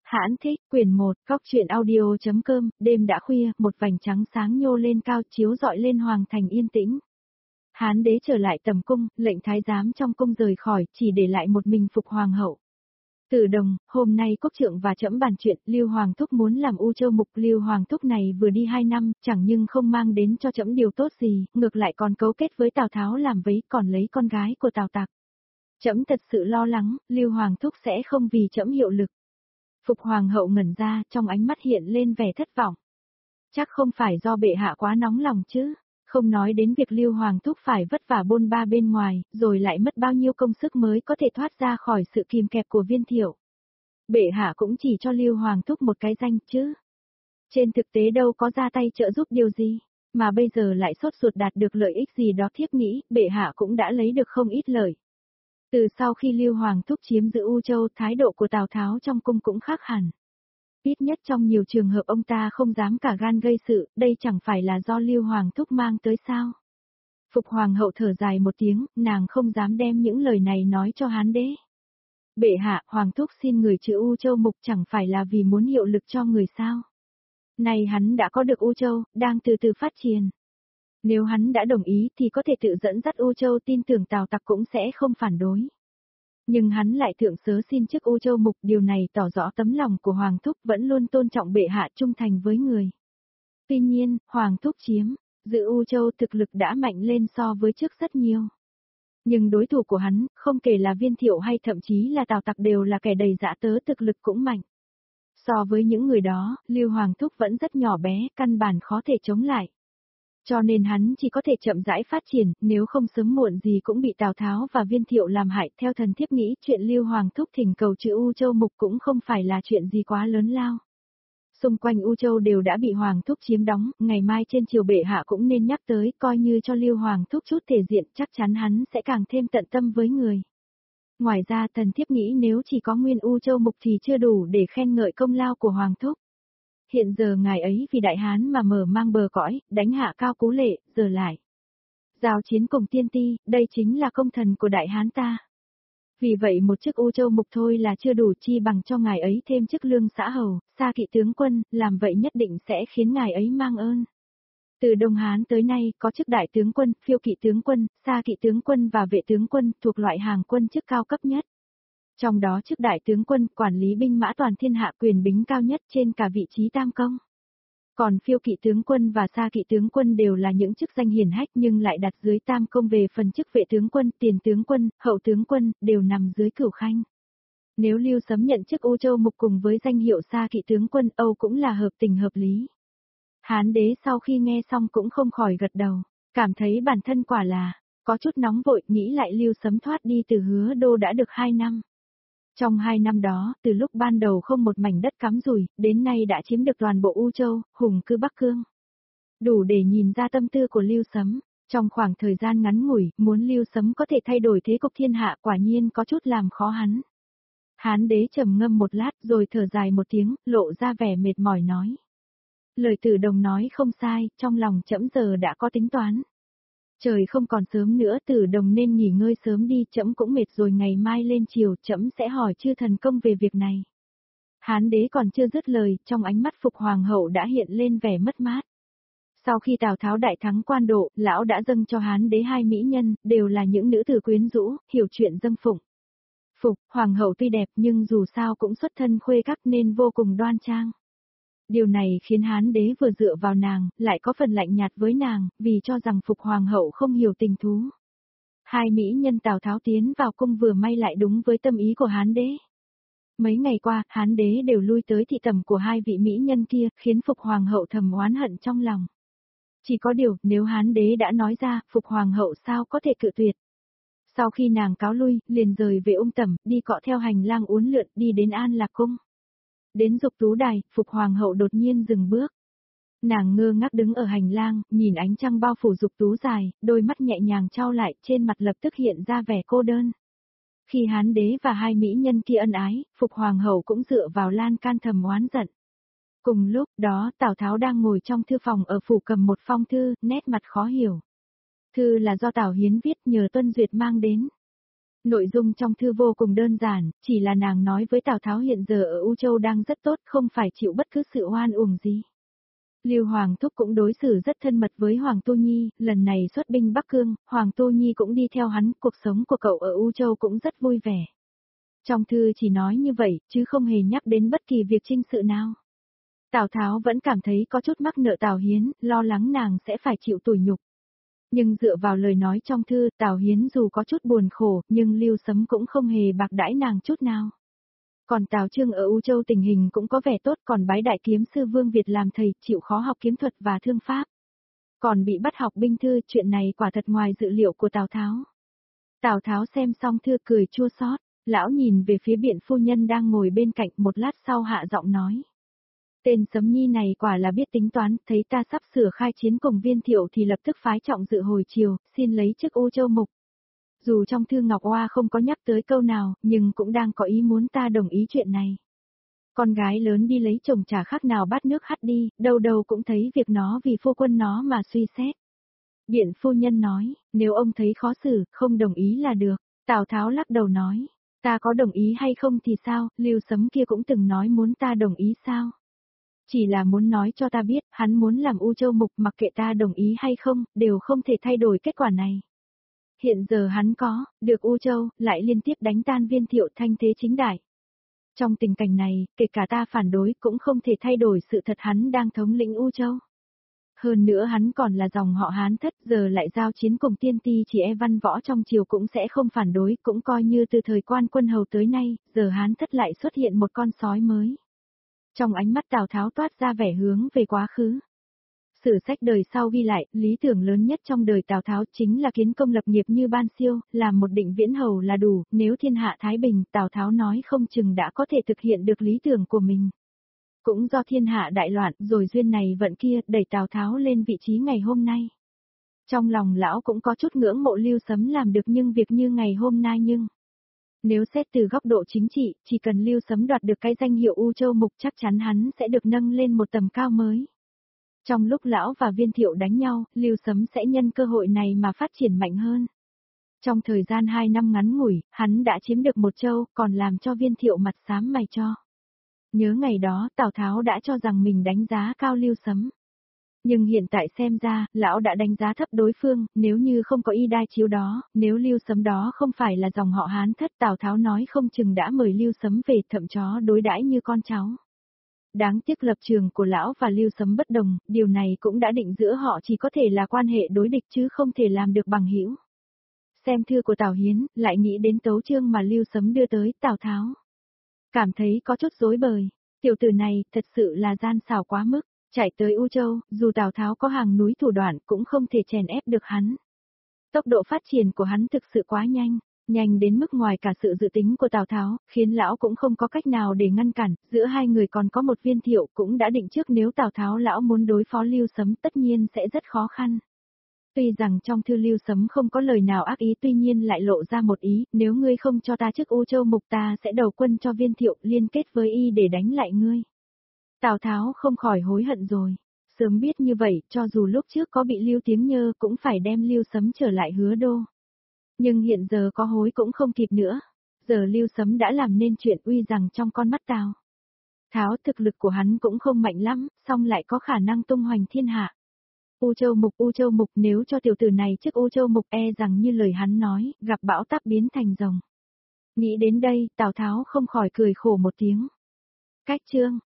Hãn thích, quyển 1, góc truyện audio.com, đêm đã khuya, một vành trắng sáng nhô lên cao chiếu rọi lên hoàng thành yên tĩnh. Hán đế trở lại tầm cung, lệnh thái giám trong cung rời khỏi, chỉ để lại một mình Phục hoàng hậu. Tử Đồng, hôm nay quốc trượng và trẫm bàn chuyện, Lưu Hoàng thúc muốn làm U Châu mục. Lưu Hoàng thúc này vừa đi 2 năm, chẳng nhưng không mang đến cho trẫm điều tốt gì, ngược lại còn cấu kết với Tào Tháo làm vấy, còn lấy con gái của Tào Tặc. Trẫm thật sự lo lắng, Lưu Hoàng thúc sẽ không vì trẫm hiệu lực. Phục hoàng hậu ngẩn ra, trong ánh mắt hiện lên vẻ thất vọng. Chắc không phải do bệ hạ quá nóng lòng chứ, không nói đến việc Lưu Hoàng thúc phải vất vả bôn ba bên ngoài, rồi lại mất bao nhiêu công sức mới có thể thoát ra khỏi sự kìm kẹp của Viên Thiệu. Bệ hạ cũng chỉ cho Lưu Hoàng thúc một cái danh chứ. Trên thực tế đâu có ra tay trợ giúp điều gì, mà bây giờ lại sốt ruột đạt được lợi ích gì đó. Thiếp nghĩ, bệ hạ cũng đã lấy được không ít lợi. Từ sau khi Lưu Hoàng thúc chiếm giữ U Châu, thái độ của Tào Tháo trong cung cũng khác hẳn. Ít nhất trong nhiều trường hợp ông ta không dám cả gan gây sự, đây chẳng phải là do Lưu Hoàng thúc mang tới sao. Phục hoàng hậu thở dài một tiếng, nàng không dám đem những lời này nói cho Hán đế. Bệ hạ, Hoàng thúc xin người trừ U Châu mục chẳng phải là vì muốn hiệu lực cho người sao. Nay hắn đã có được U Châu, đang từ từ phát triển. Nếu hắn đã đồng ý thì có thể tự dẫn dắt U Châu, tin tưởng Tào Tặc cũng sẽ không phản đối. Nhưng hắn lại thượng sớ xin chức U Châu mục, điều này tỏ rõ tấm lòng của Hoàng thúc vẫn luôn tôn trọng bệ hạ, trung thành với người. Tuy nhiên, Hoàng thúc chiếm giữ U Châu thực lực đã mạnh lên so với trước rất nhiều. Nhưng đối thủ của hắn, không kể là Viên Thiệu hay thậm chí là Tào Tặc đều là kẻ đầy dã tớ, thực lực cũng mạnh. So với những người đó, Lưu Hoàng thúc vẫn rất nhỏ bé, căn bản khó thể chống lại. Cho nên hắn chỉ có thể chậm rãi phát triển, nếu không sớm muộn gì cũng bị Tào Tháo và Viên Thiệu làm hại. Theo thần thiếp nghĩ, chuyện Lưu Hoàng thúc thỉnh cầu trừ U Châu mục cũng không phải là chuyện gì quá lớn lao. Xung quanh U Châu đều đã bị Hoàng thúc chiếm đóng, ngày mai trên triều bệ hạ cũng nên nhắc tới, coi như cho Lưu Hoàng thúc chút thể diện, chắc chắn hắn sẽ càng thêm tận tâm với người. Ngoài ra thần thiếp nghĩ nếu chỉ có nguyên U Châu mục thì chưa đủ để khen ngợi công lao của Hoàng thúc. Hiện giờ ngài ấy vì Đại Hán mà mở mang bờ cõi, đánh hạ Cao Cú Lệ, giờ lại giao chiến cùng Tiên Ti, đây chính là công thần của Đại Hán ta. Vì vậy một chức U Châu mục thôi là chưa đủ, chi bằng cho ngài ấy thêm chức lương xã hầu, xa kỵ tướng quân, làm vậy nhất định sẽ khiến ngài ấy mang ơn. Từ Đông Hán tới nay, có chức đại tướng quân, phiêu kỵ tướng quân, xa kỵ tướng quân và vệ tướng quân, thuộc loại hàng quân chức cao cấp nhất. Trong đó chức đại tướng quân, quản lý binh mã toàn thiên hạ, quyền bính cao nhất trên cả vị trí tam công. Còn phiêu kỵ tướng quân và xa kỵ tướng quân đều là những chức danh hiển hách nhưng lại đặt dưới tam công. Về phần chức vệ tướng quân, tiền tướng quân, hậu tướng quân, đều nằm dưới Cửu Khanh. Nếu Lưu Sấm nhận chức U Châu mục cùng với danh hiệu xa kỵ tướng quân, Âu cũng là hợp tình hợp lý. Hán đế sau khi nghe xong cũng không khỏi gật đầu, cảm thấy bản thân quả là có chút nóng vội, nghĩ lại Lưu Sấm thoát đi từ Hứa Đô đã được 2 năm. Trong 2 năm đó, từ lúc ban đầu không một mảnh đất cắm rủi, đến nay đã chiếm được toàn bộ U Châu, hùng cư Bắc Cương. Đủ để nhìn ra tâm tư của Lưu Sấm. Trong khoảng thời gian ngắn ngủi, muốn Lưu Sấm có thể thay đổi thế cục thiên hạ, quả nhiên có chút làm khó hắn. Hán đế trầm ngâm một lát rồi thở dài một tiếng, lộ ra vẻ mệt mỏi nói. Lời Tử Đồng nói không sai, trong lòng trẫm giờ đã có tính toán. Trời không còn sớm nữa, Tử Đồng nên nghỉ ngơi sớm đi, trẫm cũng mệt rồi, ngày mai lên triều trẫm sẽ hỏi chư thần công về việc này. Hán đế còn chưa dứt lời, trong ánh mắt Phục hoàng hậu đã hiện lên vẻ mất mát. Sau khi Tào Tháo đại thắng Quan Độ, lão đã dâng cho Hán đế 2 mỹ nhân, đều là những nữ tử quyến rũ, hiểu chuyện dâng phụng. Phục hoàng hậu tuy đẹp nhưng dù sao cũng xuất thân khuê các nên vô cùng đoan trang. Điều này khiến Hán đế vừa dựa vào nàng, lại có phần lạnh nhạt với nàng, vì cho rằng Phục hoàng hậu không hiểu tình thú. 2 mỹ nhân Tào Tháo tiến vào cung vừa may lại đúng với tâm ý của Hán đế. Mấy ngày qua, Hán đế đều lui tới thị tẩm của 2 vị mỹ nhân kia, khiến Phục hoàng hậu thầm oán hận trong lòng. Chỉ có điều, nếu Hán đế đã nói ra, Phục hoàng hậu sao có thể cự tuyệt. Sau khi nàng cáo lui, liền rời về Ung Tẩm, đi cọ theo hành lang uốn lượn đi đến An Lạc cung. Đến Dục Tú Đài, Phục hoàng hậu đột nhiên dừng bước. Nàng ngơ ngác đứng ở hành lang, nhìn ánh trăng bao phủ Dục Tú dài, đôi mắt nhẹ nhàng trao lại, trên mặt lập tức hiện ra vẻ cô đơn. Khi Hán đế và 2 mỹ nhân kia ân ái, Phục hoàng hậu cũng dựa vào lan can thầm oán giận. Cùng lúc đó, Tào Tháo đang ngồi trong thư phòng ở phủ cầm một phong thư, nét mặt khó hiểu. Thư là do Tào Hiến viết, nhờ Tuân Duyệt mang đến. Nội dung trong thư vô cùng đơn giản, chỉ là nàng nói với Tào Tháo hiện giờ ở U Châu đang rất tốt, không phải chịu bất cứ sự oan uổng gì. Lưu Hoàng Thúc cũng đối xử rất thân mật với Hoàng Tu Nhi, lần này xuất binh Bắc Cương, Hoàng Tu Nhi cũng đi theo hắn, cuộc sống của cậu ở U Châu cũng rất vui vẻ. Trong thư chỉ nói như vậy, chứ không hề nhắc đến bất kỳ việc chinh sự nào. Tào Tháo vẫn cảm thấy có chút mắc nợ Tào Hiến, lo lắng nàng sẽ phải chịu tủi nhục. Nhưng dựa vào lời nói trong thư, Tào Hiến dù có chút buồn khổ, nhưng Lưu Sấm cũng không hề bạc đãi nàng chút nào. Còn Tào Trương ở U Châu tình hình cũng có vẻ tốt, còn bái đại kiếm sư Vương Việt làm thầy, chịu khó học kiếm thuật và thương pháp. Còn bị bắt học binh thư, chuyện này quả thật ngoài dự liệu của Tào Tháo. Tào Tháo xem xong thư cười chua xót, lão nhìn về phía Biện phu nhân đang ngồi bên cạnh, một lát sau hạ giọng nói. Tên Sấm Nhi này quả là biết tính toán, thấy ta sắp sửa khai chiến cùng Viên Thiệu thì lập tức phái trọng dự hồi chiều, xin lấy chức U Châu mục. Dù trong thư Ngọc Oa không có nhắc tới câu nào, nhưng cũng đang có ý muốn ta đồng ý chuyện này. Con gái lớn đi lấy chồng chả khác nào bát nước hắt đi, đâu đâu cũng thấy việc nó vì phu quân nó mà suy xét. Biện phu nhân nói, nếu ông thấy khó xử, không đồng ý là được. Tào Tháo lắc đầu nói, ta có đồng ý hay không thì sao, Lưu Sấm kia cũng từng nói muốn ta đồng ý sao. Chỉ là muốn nói cho ta biết, hắn muốn làm U Châu mục, mặc kệ ta đồng ý hay không, đều không thể thay đổi kết quả này. Hiện giờ hắn có, được U Châu, lại liên tiếp đánh tan Viên Thiệu, thanh thế chính đại. Trong tình cảnh này, kể cả ta phản đối cũng không thể thay đổi sự thật hắn đang thống lĩnh U Châu. Hơn nữa hắn còn là dòng họ Hán Thất, giờ lại giao chiến cùng tiên ti, chỉ e văn võ trong triều cũng sẽ không phản đối, cũng coi như từ thời Quan Quân Hầu tới nay, giờ Hán Thất lại xuất hiện một con sói mới. Trong ánh mắt Tào Tháo toát ra vẻ hướng về quá khứ. Sử sách đời sau ghi lại, lý tưởng lớn nhất trong đời Tào Tháo chính là kiến công lập nghiệp như Ban Siêu, làm một định viễn hầu là đủ, nếu thiên hạ thái bình, Tào Tháo nói không chừng đã có thể thực hiện được lý tưởng của mình. Cũng do thiên hạ đại loạn, rồi duyên này vận kia, đẩy Tào Tháo lên vị trí ngày hôm nay. Trong lòng lão cũng có chút ngưỡng mộ Lưu Sấm làm được nhưng việc như ngày hôm nay nhưng... Nếu xét từ góc độ chính trị, chỉ cần Lưu Sấm đoạt được cái danh hiệu U Châu mục chắc chắn hắn sẽ được nâng lên một tầm cao mới. Trong lúc lão và Viên Thiệu đánh nhau, Lưu Sấm sẽ nhân cơ hội này mà phát triển mạnh hơn. Trong thời gian 2 năm ngắn ngủi, hắn đã chiếm được một châu, còn làm cho Viên Thiệu mặt xám mày cho. Nhớ ngày đó, Tào Tháo đã cho rằng mình đánh giá cao Lưu Sấm. Nhưng hiện tại xem ra, lão đã đánh giá thấp đối phương, nếu như không có y đai chiếu đó, nếu Lưu Sấm đó không phải là dòng họ Hán Thất, Tào Tháo nói không chừng đã mời Lưu Sấm về, thậm chó đối đãi như con cháu. Đáng tiếc lập trường của lão và Lưu Sấm bất đồng, điều này cũng đã định giữa họ chỉ có thể là quan hệ đối địch chứ không thể làm được bằng hữu. Xem thư của Tào Hiến, lại nghĩ đến tấu chương mà Lưu Sấm đưa tới Tào Tháo. Cảm thấy có chút rối bời, tiểu tử này thật sự là gian xảo quá mức, chạy tới U Châu, dù Tào Tháo có hàng núi thủ đoạn cũng không thể chèn ép được hắn. Tốc độ phát triển của hắn thực sự quá nhanh. Nhanh đến mức ngoài cả sự dự tính của Tào Tháo, khiến lão cũng không có cách nào để ngăn cản, giữa hai người còn có một Viên Thiệu cũng đã định trước nếu Tào Tháo lão muốn đối phó Lưu Sấm tất nhiên sẽ rất khó khăn. Tuy rằng trong thư Lưu Sấm không có lời nào ác ý tuy nhiên lại lộ ra một ý, nếu ngươi không cho ta chức U Châu mục ta sẽ đầu quân cho Viên Thiệu liên kết với y để đánh lại ngươi. Tào Tháo không khỏi hối hận rồi. Sớm biết như vậy, cho dù lúc trước có bị Lưu Tiếng Nhơ cũng phải đem Lưu Sấm trở lại Hứa Đô. Nhưng hiện giờ có hối cũng không kịp nữa. Giờ Lưu Sấm đã làm nên chuyện uy rằng trong con mắt Tào Tháo thực lực của hắn cũng không mạnh lắm, song lại có khả năng tung hoành thiên hạ. U Châu Mục nếu cho tiểu tử này chức U Châu Mục e rằng như lời hắn nói, gặp bão táp biến thành rồng. Nghĩ đến đây, Tào Tháo không khỏi cười khổ một tiếng. Cách chương